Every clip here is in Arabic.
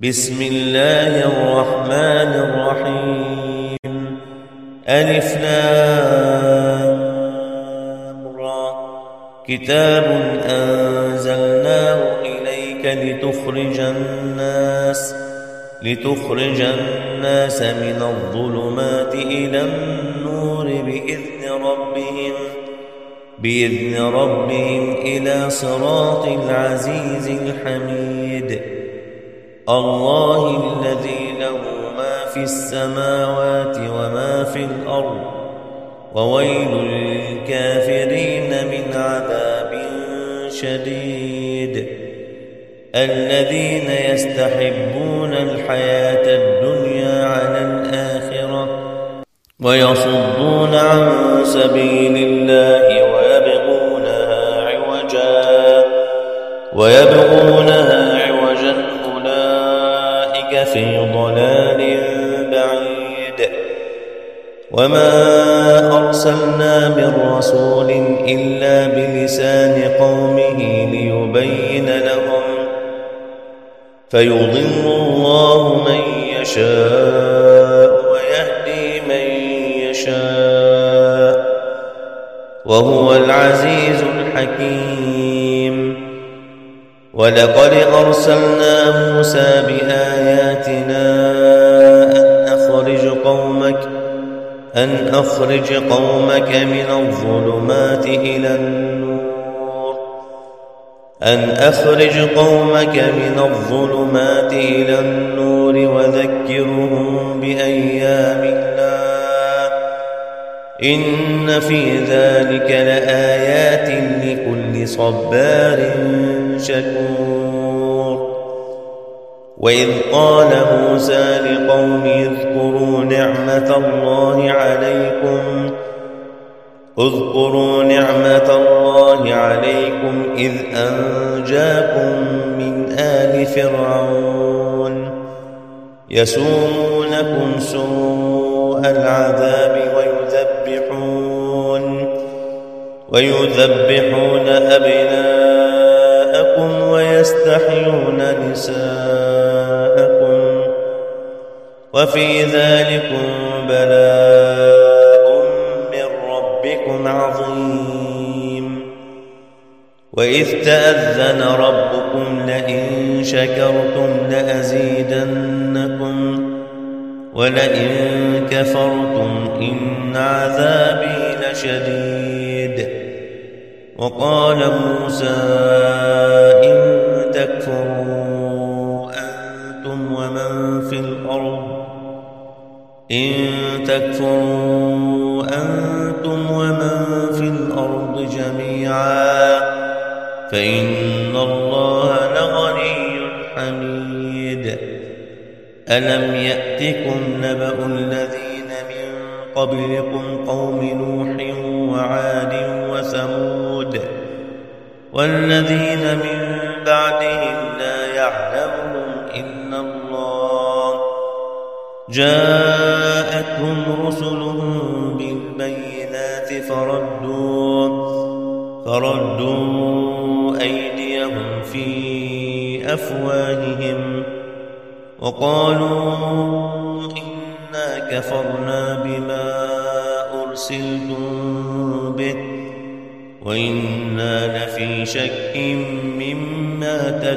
بسم الله الرحمن الرحيم. ألف لام را. كتاب أنزلناه إليك لتخرج الناس من الظلمات إلى النور بإذن ربهم إلى صراط العزيز الحميد. الله الذي له ما في السماوات وما في الأرض، وويل للكافرين من عذاب شديد. الذين يستحبون الحياة الدنيا على الآخرة ويصدون عن سبيل الله ويبغونها عوجا أولئك في ضلال بعيد. وما أرسلنا من رسول إلا بلسان قومه ليبين لهم، فيضل الله من يشاء ويهدي من يشاء، وهو العزيز الحكيم. ولقد أرسلنا موسى بآياتنا أن أخرج قومك من الظلمات إلى النور وذكرهم بأيام الله، إن في ذلك لآيات لكل صبار شكور. وإذ قال موسى لقومه اذكروا نعمة الله عليكم إذ أنجاكم من آل فرعون يسومونكم سوء العذاب ويذبحون أبناءكم ويستحيون نساءكم، وفي ذلكم بلاء من ربكم عظيم. وإذ تأذن ربكم لئن شكرتم لأزيدنكم ولئن كفرتم إن عذابي لشديد. وقال موسى إن تكفروا أنتم ومن في الأرض جميعا فإن الله لغني حميد. ألم يأتكم نبأ الذين من قبلكم قوم نوح وعاد وثمود والذين من بعدهم لا يعلمهم إلا الله، جاءتهم رسلهم بالبينات فردوا أيديهم في أفواههم وقالوا إنا كفرنا بما أرسلتم به وإنا لفي شك مما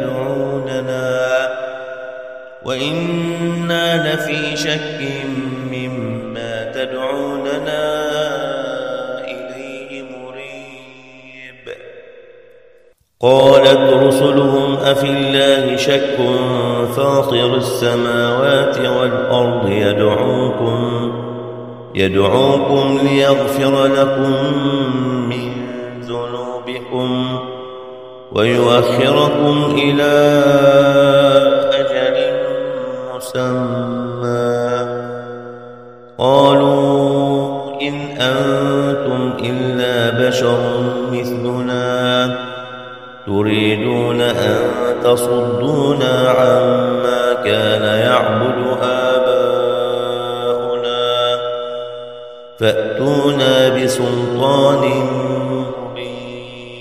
تدعوننا إليه مريب. قالت رسلهم أفي الله شك فاطر السماوات والأرض يدعوكم ليغفر لكم من ذنوبكم ويؤخركم إلى أجل مسمى. قالوا إن أنتم إلا بشر مثلنا تريدون أن تصدونا عما كان يعبد آباؤنا فأتونا بسلطان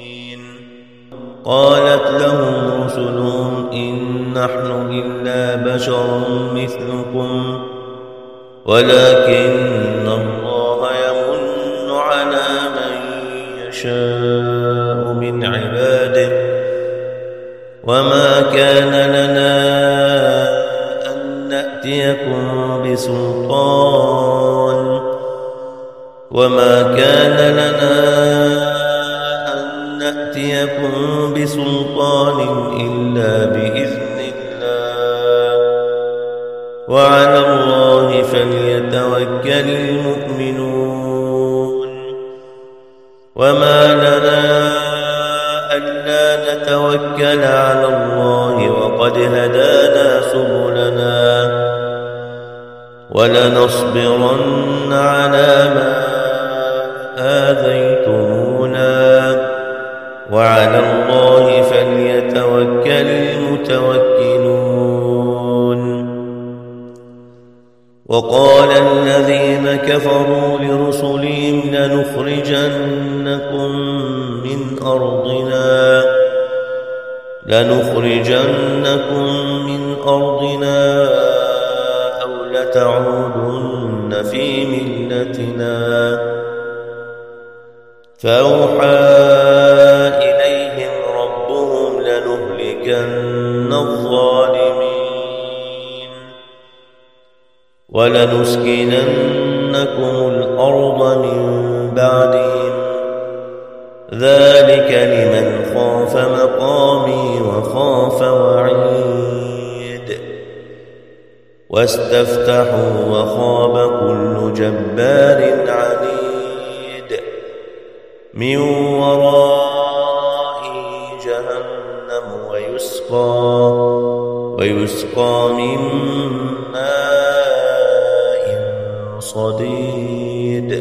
مبين. قالت لهم رسلهم إن نحن إلا بشر مثلكم ولكن الله يمن على من يشاء من عباده وما كان لنا أن نأتيكم بسلطان إلا بإذن الله وعلى الله فليتوكل المؤمنون وما لنا ألا نتوكل على الله وقد هدانا سبلنا ولنصبرن على ما آذيتمونا وعلى الله فليتوكل المتوكلون وقال الذين كفروا لرسلهم لنخرجنكم من أرضنا أو لتعودن في ملتنا فأوحى إليهم ربهم لنهلكن الظالمين ولنسكننكم الأرض من بعدهم ذلك لمن خاف مقامي وخاف وعيد واستفتحوا وخاب كل جبار عنيد من ورائه جهنم ويسقى من ماء صديد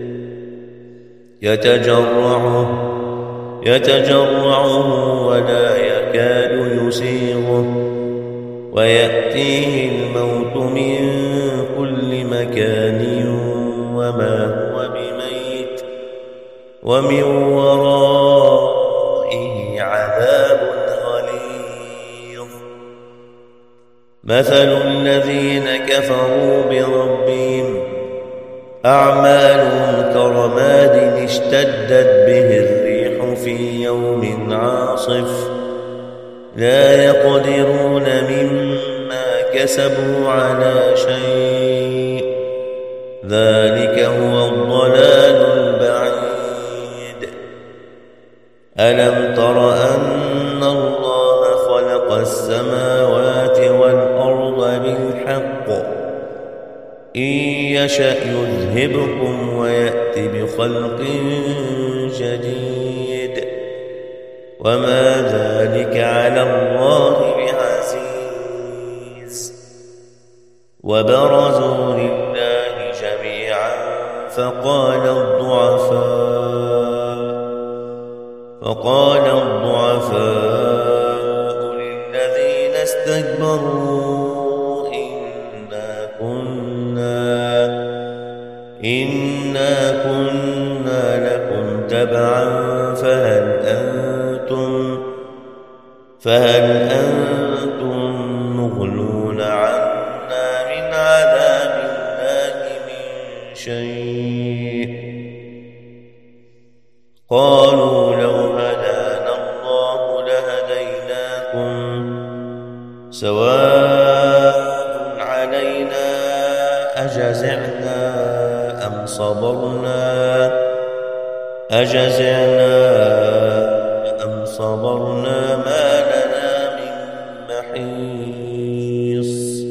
يتجرعه ولا يكاد يسيغه ويأتيه الموت من كل مكان وما هو بميت ومن ورائه عذاب غليظ مثل الذين كفروا بربهم أعمالهم كرماد اشتدت به الريح في يوم عاصف لا يقدرون مما كسبوا على شيء ذلك هو الضلال البعيد ألم تر أن الله خلق السماوات والأرض بالحق إن يشأ يذهبكم ويأت بخلق جديد وما ذلك على الله بعزيز وبرزوا لله جميعا فقال الضعفاء للذين استكبروا إنا كنا لكم تبعا فهل أنتم مغنون عنا من عذاب الله من شيء قالوا لو هدانا الله لهديناكم سواء علينا أجزعنا أم صبرنا ما لنا من محيص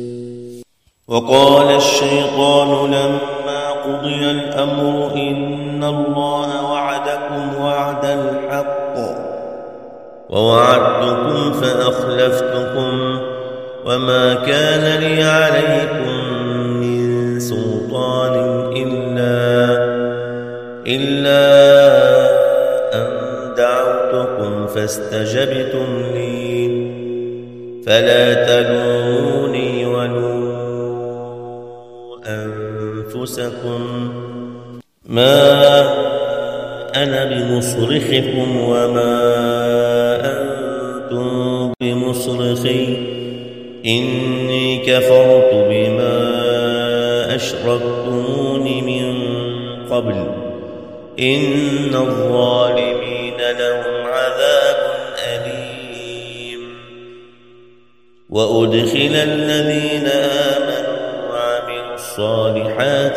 وقال الشيطان لما قضي الأمر إن الله وعدكم وعد الحق ووعدتكم فأخلفتكم وما كان لي عليكم من سلطان إلا أن دعوتكم فاستجبتم لي فلا تلوموني ولوموا أنفسكم ما أنا بمصرخكم وما أنتم بمصرخي إني كفرت بما أشركتمون من قبل إن الظالمين لهم عذاب أليم وأدخل الذين آمنوا وعملوا الصالحات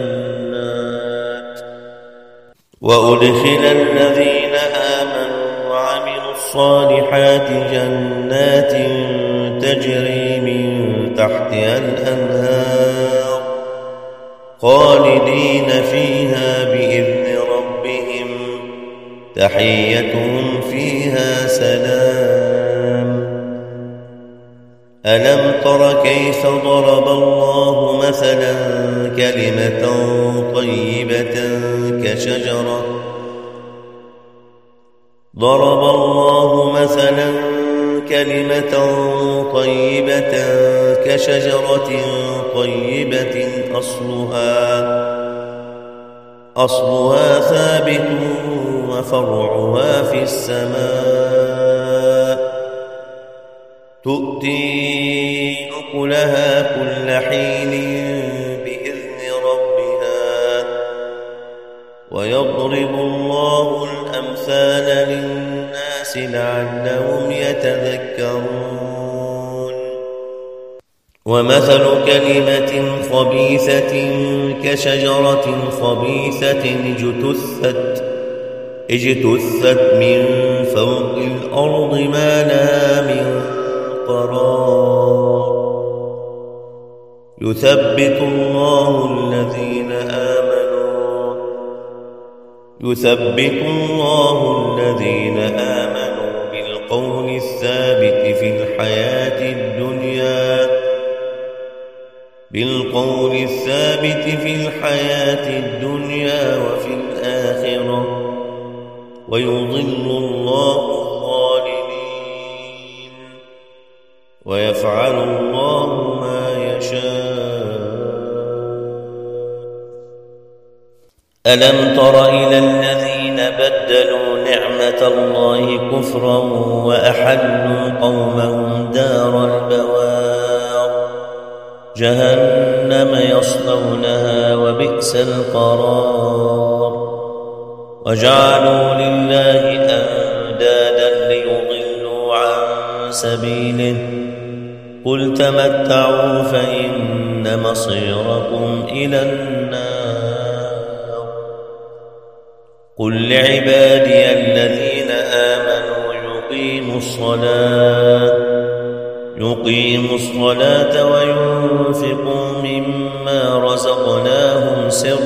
جنات تجري من تحتها الأنهار خالدين فيها بإذن ربهم تحيتهم فيها سلام ألم تر كيف ضرب الله مثلا كلمة طيبة كشجرة طيبة أصلها ثابت وفرعها في السماء تؤتي أكلها كل حين بإذن ربها ويضرب الله الأمثال للناس لعلهم يتذكرون ومثل كلمة خبيثة كشجرة خبيثة اجتثت من فوق الأرض ما لها من قرار يثبت الله الذين آمنوا بالقول الثابت في الحياة الدنيا وفي الآخرة ويضل الله الظالمين ويفعل الله ما يشاء ألم تر إلى الذين بدلوا نعمة الله كفرا وأحلوا قومهم دار البوار جهنم يصلونها وبئس القرار وجعلوا لله أندادا ليضلوا عن سبيله قل تمتعوا فإن مصيركم إلى النار قل لعبادي الذين آمنوا يقيموا الصلاة وينفقوا مما رزقناهم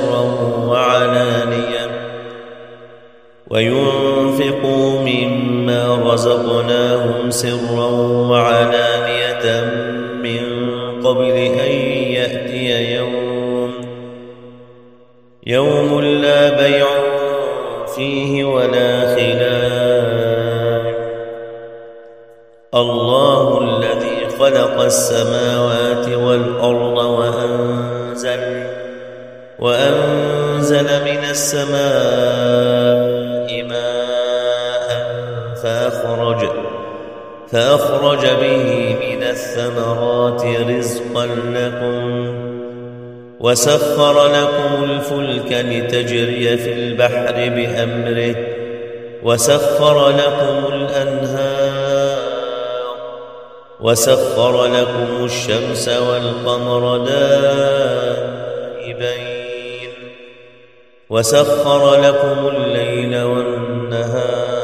سرا وعلانية من قبل أن يأتي يوم لا بيع فيه ولا خلال الله الذي خلق السماوات والأرض وأنزل من السماء ماء فأخرج به من الثمرات رزقا لكم وسخر لكم الفلك لتجري في البحر بأمره وسخر لكم الأنهار وسخر لكم الشمس والقمر دائبين وسخر لكم الليل والنهار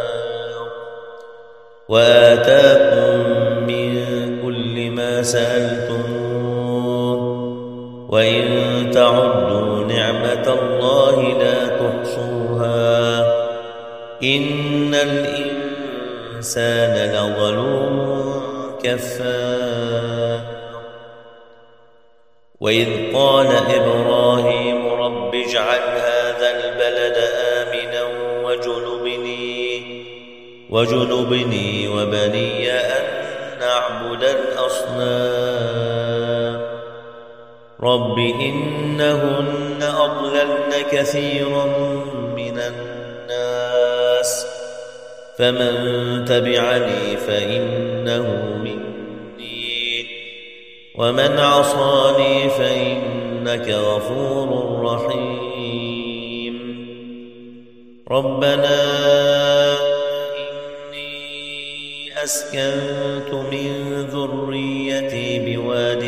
وآتاكم من كل ما سألتموه وإن تعدوا نعمة الله لا تحصوها إن الإنسان لظلوم كفار وإذ قال إبراهيم رب اجعل هذا البلد آمنا وجنبني وبني أن نعبد الأصنام رب إنهن أضللن كثيرا من الناس فمن تبعني فإنه مني ومن عصاني فإنك غفور رحيم. ربنا إني أسكنت من ذريتي بواد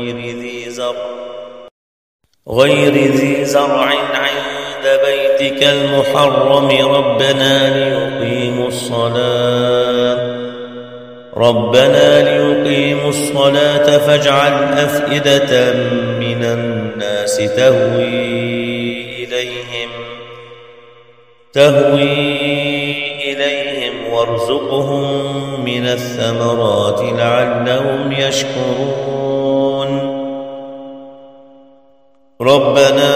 غير ذي زرع عند بيتك المحرم ربنا ليقيموا الصلاة فاجعل أفئدة من الناس تهوي إليهم وارزقهم من الثمرات لعلهم يشكرون. ربنا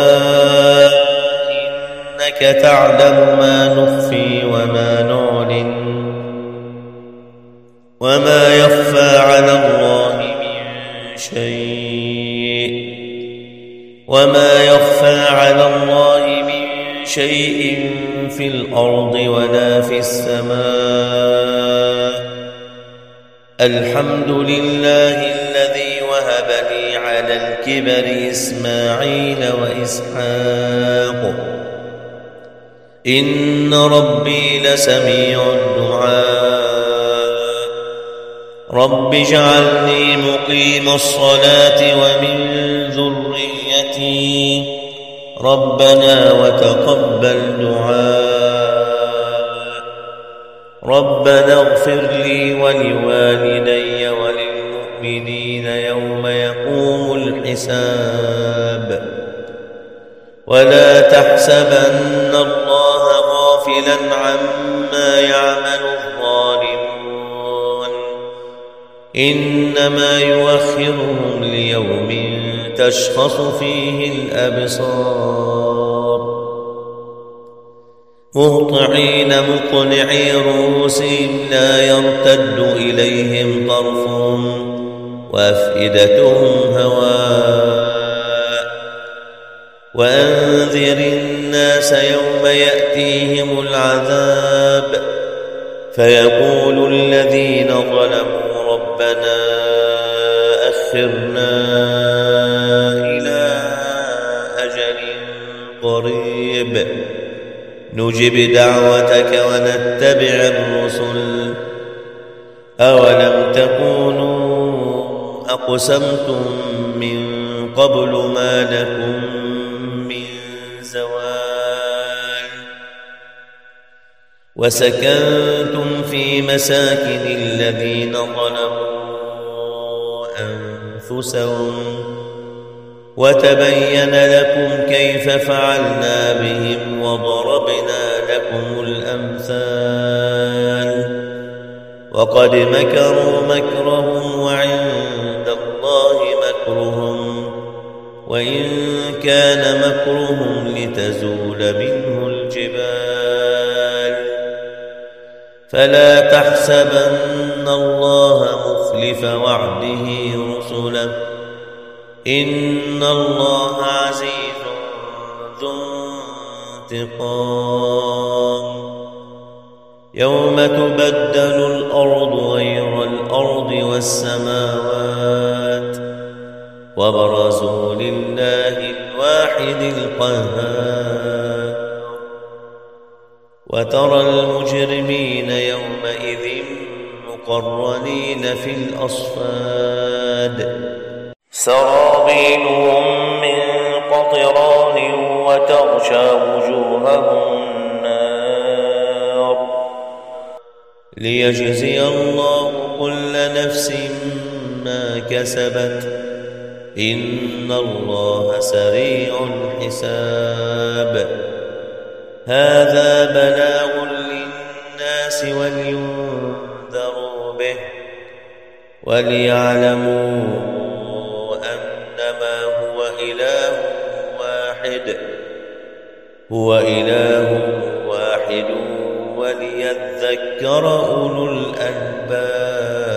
إنك تعلم ما نخفي وما نعلن وما يخفى على الله من شيء في الأرض ولا في السماء. الحمد لله الذي وهب لي على الكبر إسماعيل وإسحاق إن ربي لسميع الدعاء. رب اجعلني مقيم الصلاة ومن ذريتي ربنا وتقبل دعاء. ربنا اغفر لي ولوالدي وللمؤمنين يوم يقوم الحساب. ولا تحسبن الله غافلا عما يعمل الظالمون إنما يؤخرهم ليوم تشخص فيه الأبصار مهطعين مقنعي رؤوسهم لا يرتد إليهم طرفهم وأفئدتهم هواء. وأنذر الناس يوم يأتيهم العذاب فيقول الذين ظلموا ربنا أخرنا إلى أجل قريب نجب دعوتك ونتبع الرسل أولم تكونوا أقسمتم من قبل ما لكم من زوال. وسكنتم في مساكن الذين ظلموا أنفسهم وتبين لكم كيف فعلنا بهم وضربنا لكم الأمثال. وقد مكروا مكرهم وعند الله مكرهم وإن كان مكرهم لتزول منه الجبال. فلا تحسبن الله مخلف وعده رسله إن الله عزيز ذو انتقام. يوم تبدل الأرض غير الأرض والسماوات وبرزوا لله الواحد القهار. وترى المجرمين يومئذ مقرنين في الأصفاد سرابيلهم من قطران وتغشى وجوههم النار. ليجزي الله كل نفس ما كسبت إن الله سريع الحساب. هذا بلاغ للناس ولينذروا به وليعلموا أنما هو إله واحد وليذكر أولو الألباب.